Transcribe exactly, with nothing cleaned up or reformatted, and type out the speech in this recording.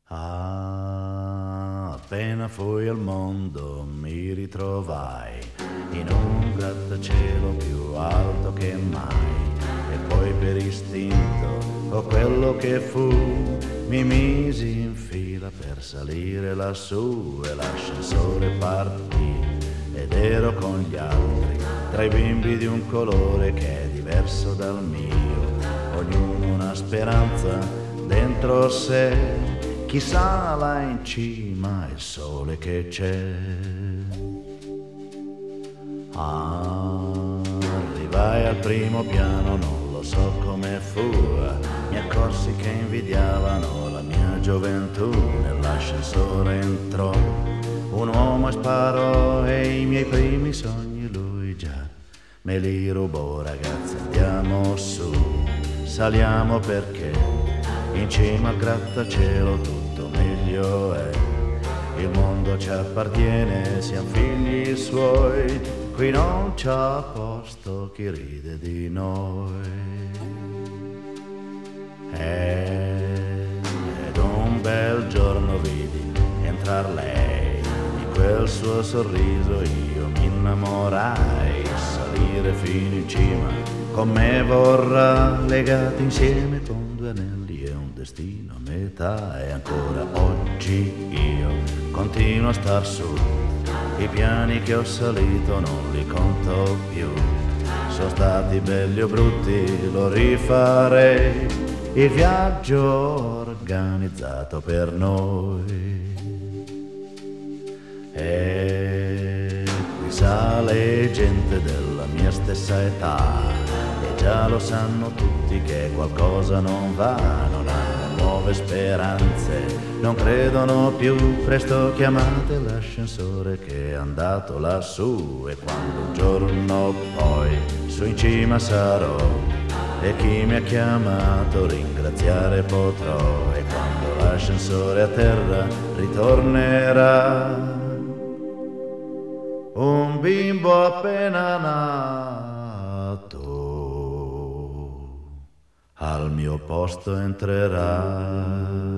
Ah, appena fui al mondo mi ritrovai in un grattacielo più alto che mai, e poi per istinto, o quello che fu, mi misi in fila per salire lassù e l'ascensore partì ed ero con gli altri, tra i bimbi di un colore che è diverso dal mio, ognuno una speranza dentro sé. Chissà là in cima il sole che c'è. Arrivai al primo piano, non lo so come fu, mi accorsi che invidiavano la mia gioventù. Nell'ascensore entrò un uomo e sparò e i miei primi sogni lui già me li rubò. Ragazzi, andiamo su, saliamo perché in cima al grattacielo tutto meglio è. Il mondo ci appartiene, siamo figli suoi, qui non c'ha posto chi ride di noi. Ed un bel giorno vidi entrar lei, di quel suo sorriso io mi innamorai. Salire fino in cima con me vorrà, legati insieme con due anelli e un destino a metà. E ancora oggi io continuo a star su, i piani che ho salito non li conto più. Sono stati belli o brutti, lo rifarei, il viaggio organizzato per noi. E qui sale gente della mia stessa età, e già lo sanno tutti che qualcosa non va. Non hanno nuove speranze, non credono più, presto chiamate l'ascensore che è andato lassù. E quando un giorno poi su in cima sarò e chi mi ha chiamato ringraziare potrò. E quando l'ascensore a terra ritornerà, un bimbo appena nato al mio posto entrerà.